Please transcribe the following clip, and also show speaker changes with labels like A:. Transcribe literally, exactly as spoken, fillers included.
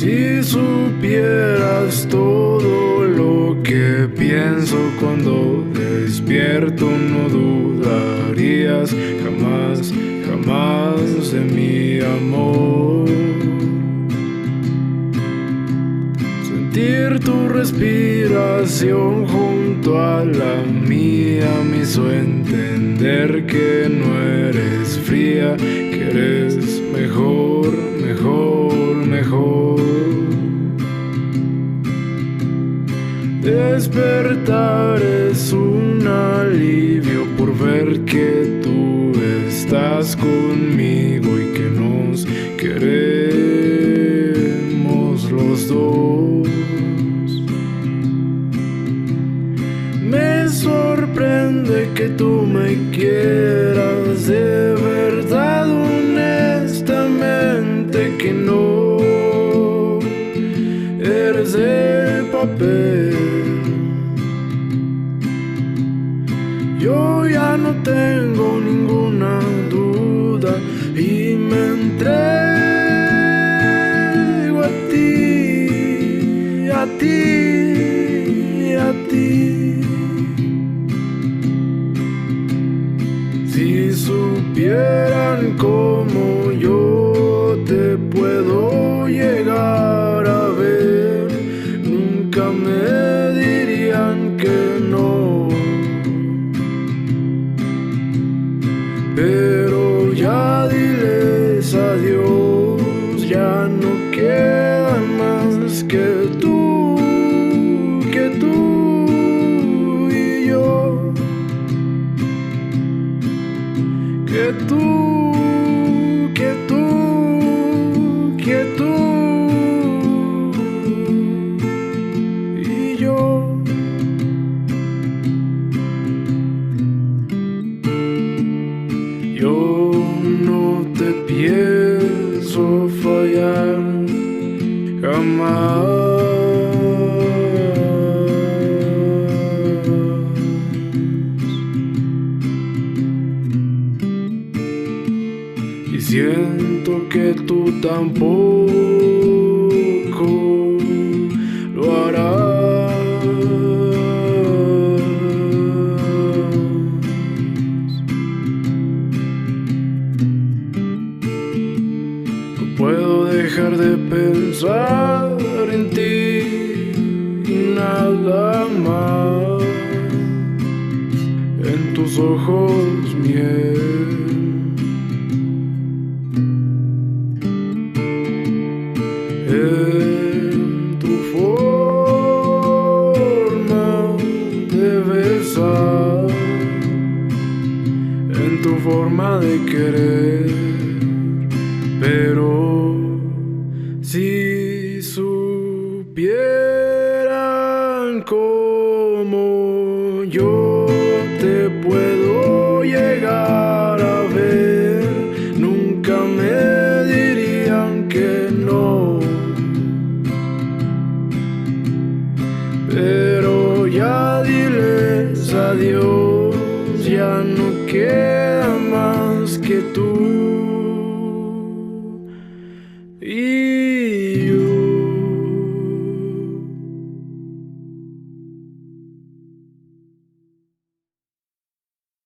A: Si supieras todo lo que pienso cuando despierto, no dudarías jamás, jamás de mi amor. Sentir tu respiración junto a la mía me hizo entender que no eres fría, que eres mejor, mejor, mejor. Despertar es un alivio por ver que tú estás conmigo y que nos queremos los dos. Me sorprende que tú me quieras de verdad, honestamente, que no eres de papel. Yo ya no tengo ninguna duda y me entrego a ti, a ti, a ti. Si supieran cómo yo te puedo llegar a ver, nunca me dirían que no. Pero ya diles adiós, ya no quedan más que tú, que tú y yo. Que tú, que tú, que tú y yo. Yo no te pienso fallar jamás. Y siento que tú tampoco lo harás. No puedo dejar de pensar en ti y nada más. En tus ojos miel, en tu forma de besar, en tu forma de querer. Pero si supieran cómo yo te puedo llegar a ver, nunca me dirían que no. Pero ya diles adiós, ya no queda más que tú y